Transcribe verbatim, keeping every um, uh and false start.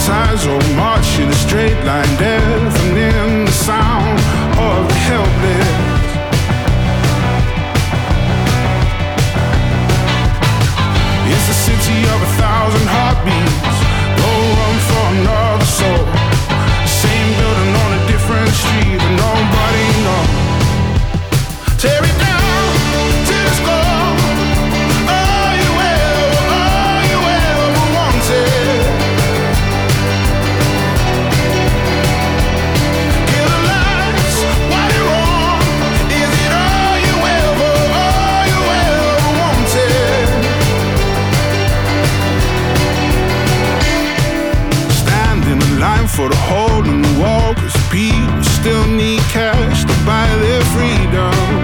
ties all march in a straight line, deafening the sound of the helpless. It's a city of a thousand heartbeats. No room for another soul. Same building on a different street, but nobody knows. Tear it down till it's gone. All you ever, all you ever wanted. Kill the lights while you're on. Is it all you ever, all you ever wanted? Line for the hole in the wall, cause people still need cash to buy their freedom.